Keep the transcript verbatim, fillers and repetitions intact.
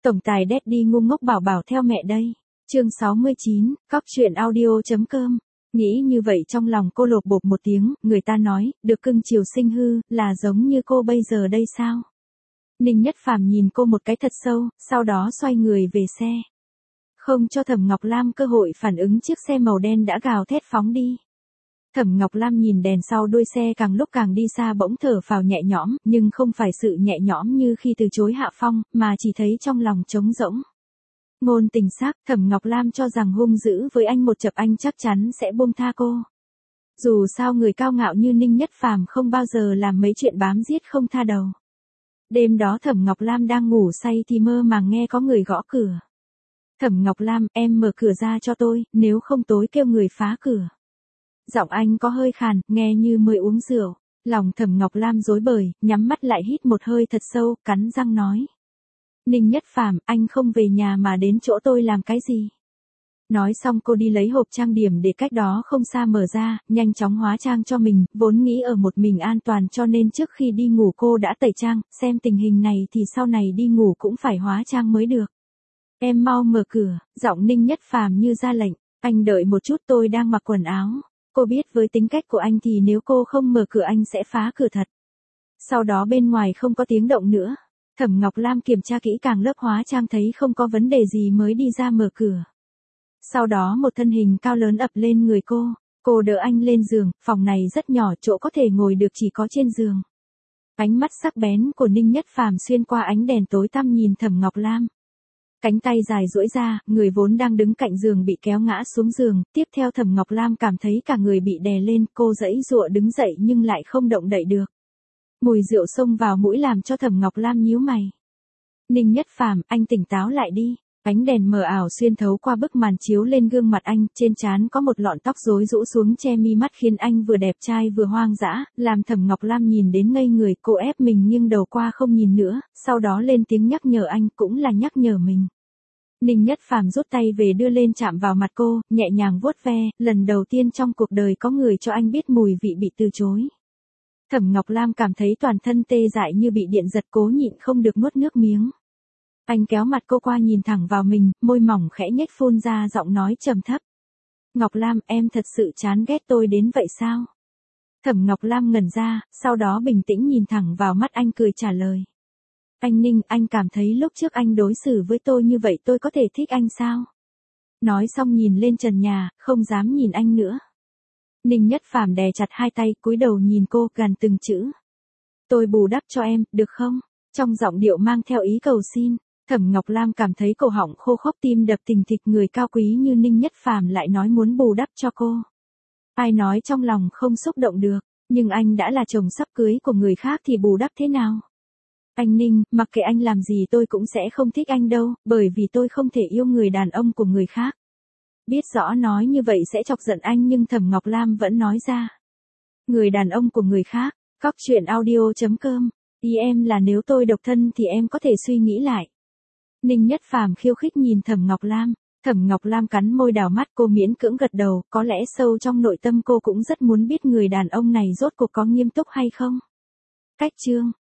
Tổng tài Daddy ngu ngốc bảo bảo theo mẹ đây. Chương sáu mươi chín, cóc truyện audio.com. Nghĩ như vậy trong lòng cô lột bột một tiếng, người ta nói, được cưng chiều sinh hư, là giống như cô bây giờ đây sao? Ninh Nhất Phàm nhìn cô một cái thật sâu, sau đó xoay người về xe. Không cho Thẩm Ngọc Lam cơ hội phản ứng, chiếc xe màu đen đã gào thét phóng đi. Thẩm Ngọc Lam nhìn đèn sau đuôi xe càng lúc càng đi xa, bỗng thở phào nhẹ nhõm, nhưng không phải sự nhẹ nhõm như khi từ chối Hạ Phong, mà chỉ thấy trong lòng trống rỗng. Ngôn tình xác, Thẩm Ngọc Lam cho rằng hung dữ với anh một chập anh chắc chắn sẽ buông tha cô. Dù sao người cao ngạo như Ninh Nhất Phàm không bao giờ làm mấy chuyện bám giết không tha đầu. Đêm đó Thẩm Ngọc Lam đang ngủ say thì mơ màng nghe có người gõ cửa. Thẩm Ngọc Lam, em mở cửa ra cho tôi, nếu không tối kêu người phá cửa. Giọng anh có hơi khàn, nghe như mới uống rượu. Lòng Thẩm Ngọc Lam rối bời, nhắm mắt lại hít một hơi thật sâu, cắn răng nói. Ninh Nhất Phàm, anh không về nhà mà đến chỗ tôi làm cái gì? Nói xong cô đi lấy hộp trang điểm để cách đó không xa mở ra, nhanh chóng hóa trang cho mình, vốn nghĩ ở một mình an toàn cho nên trước khi đi ngủ cô đã tẩy trang, xem tình hình này thì sau này đi ngủ cũng phải hóa trang mới được. Em mau mở cửa, giọng Ninh Nhất Phàm như ra lệnh, anh đợi một chút tôi đang mặc quần áo. Cô biết với tính cách của anh thì nếu cô không mở cửa anh sẽ phá cửa thật. Sau đó bên ngoài không có tiếng động nữa. Thẩm Ngọc Lam kiểm tra kỹ càng lớp hóa trang thấy không có vấn đề gì mới đi ra mở cửa. Sau đó một thân hình cao lớn ập lên người cô. Cô đỡ anh lên giường, phòng này rất nhỏ, chỗ có thể ngồi được chỉ có trên giường. Ánh mắt sắc bén của Ninh Nhất Phàm xuyên qua ánh đèn tối tăm nhìn Thẩm Ngọc Lam. Cánh tay dài duỗi ra, người vốn đang đứng cạnh giường bị kéo ngã xuống giường, tiếp theo Thẩm Ngọc Lam cảm thấy cả người bị đè lên, cô giãy giụa đứng dậy nhưng lại không động đậy được. Mùi rượu xông vào mũi làm cho Thẩm Ngọc Lam nhíu mày. Ninh Nhất Phàm, anh tỉnh táo lại đi. Ánh đèn mờ ảo xuyên thấu qua bức màn chiếu lên gương mặt anh, trên trán có một lọn tóc rối rũ xuống che mi mắt khiến anh vừa đẹp trai vừa hoang dã, làm Thẩm Ngọc Lam nhìn đến ngây người, cô ép mình nghiêng đầu qua không nhìn nữa, sau đó lên tiếng nhắc nhở anh, cũng là nhắc nhở mình. Ninh Nhất Phàm rút tay về đưa lên chạm vào mặt cô, nhẹ nhàng vuốt ve, lần đầu tiên trong cuộc đời có người cho anh biết mùi vị bị từ chối. Thẩm Ngọc Lam cảm thấy toàn thân tê dại như bị điện giật, cố nhịn không được nuốt nước miếng. Anh kéo mặt cô qua nhìn thẳng vào mình, môi mỏng khẽ nhếch phun ra giọng nói trầm thấp. Ngọc Lam, em thật sự chán ghét tôi đến vậy sao? Thẩm Ngọc Lam ngẩn ra, sau đó bình tĩnh nhìn thẳng vào mắt anh cười trả lời. Anh Ninh, anh cảm thấy lúc trước anh đối xử với tôi như vậy tôi có thể thích anh sao? Nói xong nhìn lên trần nhà, không dám nhìn anh nữa. Ninh Nhất Phàm đè chặt hai tay, cúi đầu nhìn cô, gằn từng chữ. Tôi bù đắp cho em, được không? Trong giọng điệu mang theo ý cầu xin. Thẩm Ngọc Lam cảm thấy cổ họng khô khốc, tim đập thình thịch, người cao quý như Ninh Nhất Phàm lại nói muốn bù đắp cho cô. Ai nói trong lòng không xúc động được, nhưng anh đã là chồng sắp cưới của người khác thì bù đắp thế nào? Anh Ninh, mặc kệ anh làm gì tôi cũng sẽ không thích anh đâu, bởi vì tôi không thể yêu người đàn ông của người khác. Biết rõ nói như vậy sẽ chọc giận anh nhưng Thẩm Ngọc Lam vẫn nói ra. Người đàn ông của người khác, cóc truyện audio.com, ý em là nếu tôi độc thân thì em có thể suy nghĩ lại. Ninh Nhất Phàm khiêu khích nhìn Thẩm Ngọc Lam, Thẩm Ngọc Lam cắn môi đào mắt, cô miễn cưỡng gật đầu, có lẽ sâu trong nội tâm cô cũng rất muốn biết người đàn ông này rốt cuộc có nghiêm túc hay không. Cách chương